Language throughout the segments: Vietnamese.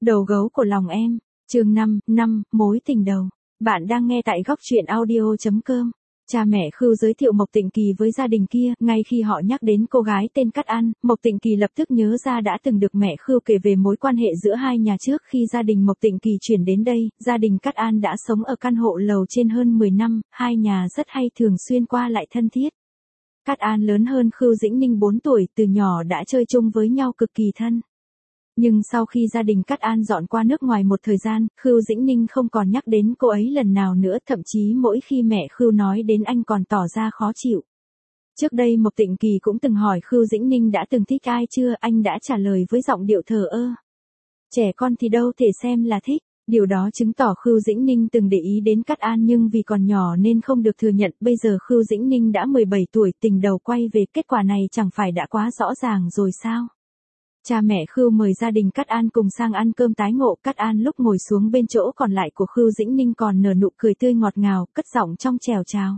Đầu gấu của lòng em, chương 5, mối tình đầu. Bạn đang nghe tại góc truyện audio.com. Cha mẹ Khưu giới thiệu Mộc Tịnh Kỳ với gia đình kia, ngay khi họ nhắc đến cô gái tên Cát An, Mộc Tịnh Kỳ lập tức nhớ ra đã từng được mẹ Khưu kể về mối quan hệ giữa hai nhà trước khi gia đình Mộc Tịnh Kỳ chuyển đến đây, gia đình Cát An đã sống ở căn hộ lầu trên hơn 10 năm, hai nhà rất hay thường xuyên qua lại thân thiết. Cát An lớn hơn Khưu Dĩnh Ninh 4 tuổi, từ nhỏ đã chơi chung với nhau cực kỳ thân. Nhưng sau khi gia đình Cát An dọn qua nước ngoài một thời gian, Khưu Dĩnh Ninh không còn nhắc đến cô ấy lần nào nữa, thậm chí mỗi khi mẹ Khưu nói đến anh còn tỏ ra khó chịu. Trước đây Mộc Tịnh Kỳ cũng từng hỏi Khưu Dĩnh Ninh đã từng thích ai chưa, anh đã trả lời với giọng điệu thờ ơ. Trẻ con thì đâu thể xem là thích. Điều đó chứng tỏ Khưu Dĩnh Ninh từng để ý đến Cát An nhưng vì còn nhỏ nên không được thừa nhận. Bây giờ Khưu Dĩnh Ninh đã 17 tuổi, tình đầu quay về, kết quả này chẳng phải đã quá rõ ràng rồi sao? Cha mẹ Khưu mời gia đình Cát An cùng sang ăn cơm tái ngộ. Cát An lúc ngồi xuống bên chỗ còn lại của Khưu Dĩnh Ninh còn nở nụ cười tươi ngọt ngào, cất giọng trong trẻo chào.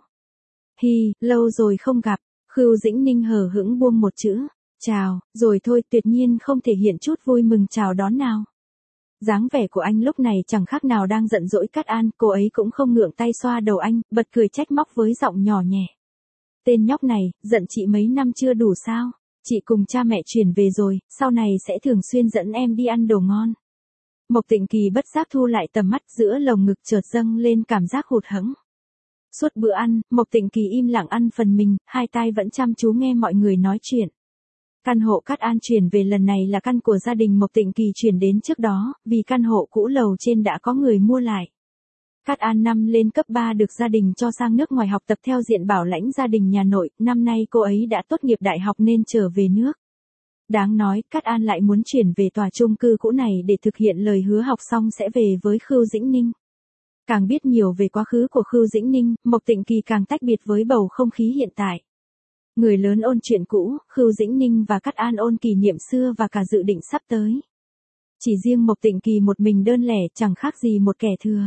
Hi, lâu rồi không gặp. Khưu Dĩnh Ninh hờ hững buông một chữ chào, rồi thôi, tuyệt nhiên không thể hiện chút vui mừng chào đón nào. Dáng vẻ của anh lúc này chẳng khác nào đang giận dỗi Cát An, cô ấy cũng không ngượng tay xoa đầu anh, bật cười trách móc với giọng nhỏ nhẹ. Tên nhóc này, giận chị mấy năm chưa đủ sao? Chị cùng cha mẹ chuyển về rồi, sau này sẽ thường xuyên dẫn em đi ăn đồ ngon. Mộc Tịnh Kỳ bất giác thu lại tầm mắt, giữa lồng ngực chợt dâng lên cảm giác hụt hẫng. Suốt bữa ăn, Mộc Tịnh Kỳ im lặng ăn phần mình, hai tai vẫn chăm chú nghe mọi người nói chuyện. Căn hộ Cát An chuyển về lần này là căn của gia đình Mộc Tịnh Kỳ chuyển đến trước đó, vì căn hộ cũ lầu trên đã có người mua lại. Cát An năm lên cấp 3 được gia đình cho sang nước ngoài học tập theo diện bảo lãnh gia đình nhà nội, năm nay cô ấy đã tốt nghiệp đại học nên trở về nước. Đáng nói, Cát An lại muốn chuyển về tòa chung cư cũ này để thực hiện lời hứa học xong sẽ về với Khưu Dĩnh Ninh. Càng biết nhiều về quá khứ của Khưu Dĩnh Ninh, Mộc Tịnh Kỳ càng tách biệt với bầu không khí hiện tại. Người lớn ôn chuyện cũ, Khưu Dĩnh Ninh và Cát An ôn kỷ niệm xưa và cả dự định sắp tới. Chỉ riêng Mộc Tịnh Kỳ một mình đơn lẻ, chẳng khác gì một kẻ thừa.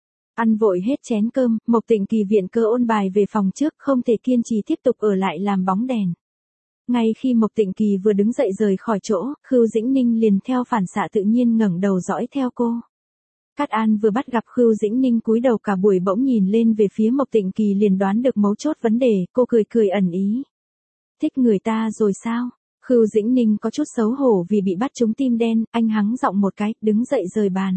Ăn vội hết chén cơm, Mộc Tịnh Kỳ viện cơ ôn bài về phòng trước, không thể kiên trì tiếp tục ở lại làm bóng đèn. Ngay khi Mộc Tịnh Kỳ vừa đứng dậy rời khỏi chỗ, Khưu Dĩnh Ninh liền theo phản xạ tự nhiên ngẩng đầu dõi theo cô. Cát An vừa bắt gặp Khưu Dĩnh Ninh cúi đầu cả buổi bỗng nhìn lên về phía Mộc Tịnh Kỳ liền đoán được mấu chốt vấn đề, cô cười cười ẩn ý. Thích người ta rồi sao? Khưu Dĩnh Ninh có chút xấu hổ vì bị bắt trúng tim đen, anh hắng giọng một cái, đứng dậy rời bàn.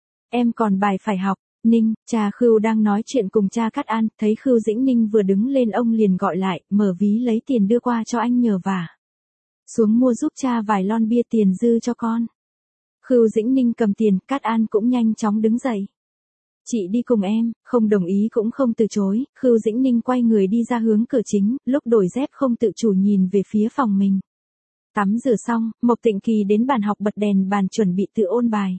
Em còn bài phải học. Ninh, cha Khưu đang nói chuyện cùng cha Cát An, thấy Khưu Dĩnh Ninh vừa đứng lên ông liền gọi lại, mở ví lấy tiền đưa qua cho anh nhờ vả. Xuống mua giúp cha vài lon bia, tiền dư cho con. Khưu Dĩnh Ninh cầm tiền, Cát An cũng nhanh chóng đứng dậy. Chị đi cùng em, không đồng ý cũng không từ chối, Khưu Dĩnh Ninh quay người đi ra hướng cửa chính, lúc đổi dép không tự chủ nhìn về phía phòng mình. Tắm rửa xong, Mộc Tịnh Kỳ đến bàn học bật đèn bàn chuẩn bị tự ôn bài.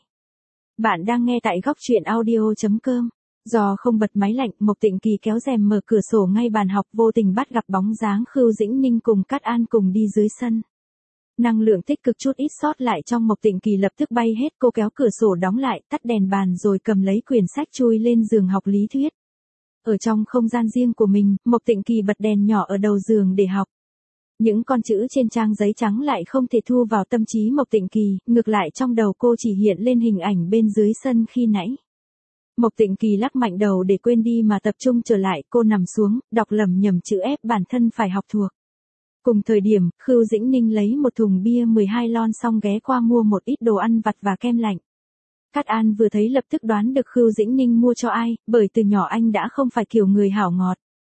Bạn đang nghe tại góc truyện audio.com. Do không bật máy lạnh, Mộc Tịnh Kỳ kéo rèm mở cửa sổ ngay bàn học, vô tình bắt gặp bóng dáng Khưu Dĩnh Ninh cùng Cát An cùng đi dưới sân. Năng lượng tích cực chút ít sót lại trong Mộc Tịnh Kỳ lập tức bay hết, cô kéo cửa sổ đóng lại, tắt đèn bàn rồi cầm lấy quyển sách chui lên giường học lý thuyết. Ở trong không gian riêng của mình, Mộc Tịnh Kỳ bật đèn nhỏ ở đầu giường để học. Những con chữ trên trang giấy trắng lại không thể thu vào tâm trí Mộc Tịnh Kỳ, ngược lại trong đầu cô chỉ hiện lên hình ảnh bên dưới sân khi nãy. Mộc Tịnh Kỳ lắc mạnh đầu để quên đi mà tập trung trở lại, cô nằm xuống, đọc lẩm nhẩm chữ ép bản thân phải học thuộc. Cùng thời điểm, Khưu Dĩnh Ninh lấy một thùng bia 12 lon xong ghé qua mua một ít đồ ăn vặt và kem lạnh. Cát An vừa thấy lập tức đoán được Khưu Dĩnh Ninh mua cho ai, bởi từ nhỏ anh đã không phải kiểu người hảo ngọt.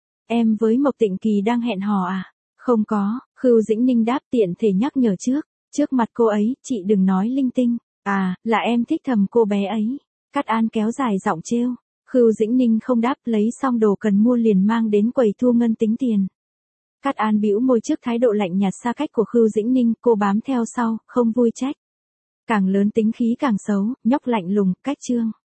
Em với Mộc Tịnh Kỳ đang hẹn hò à? Không có, Khưu Dĩnh Ninh đáp tiện thể nhắc nhở trước mặt cô ấy, chị đừng nói linh tinh. À, là em thích thầm cô bé ấy. Cát An kéo dài giọng trêu. Khưu Dĩnh Ninh không đáp, lấy xong đồ cần mua liền mang đến quầy thu ngân tính tiền. Cát An bĩu môi trước thái độ lạnh nhạt xa cách của Khưu Dĩnh Ninh, cô bám theo sau, không vui trách. Càng lớn tính khí càng xấu, nhóc lạnh lùng, cách chương.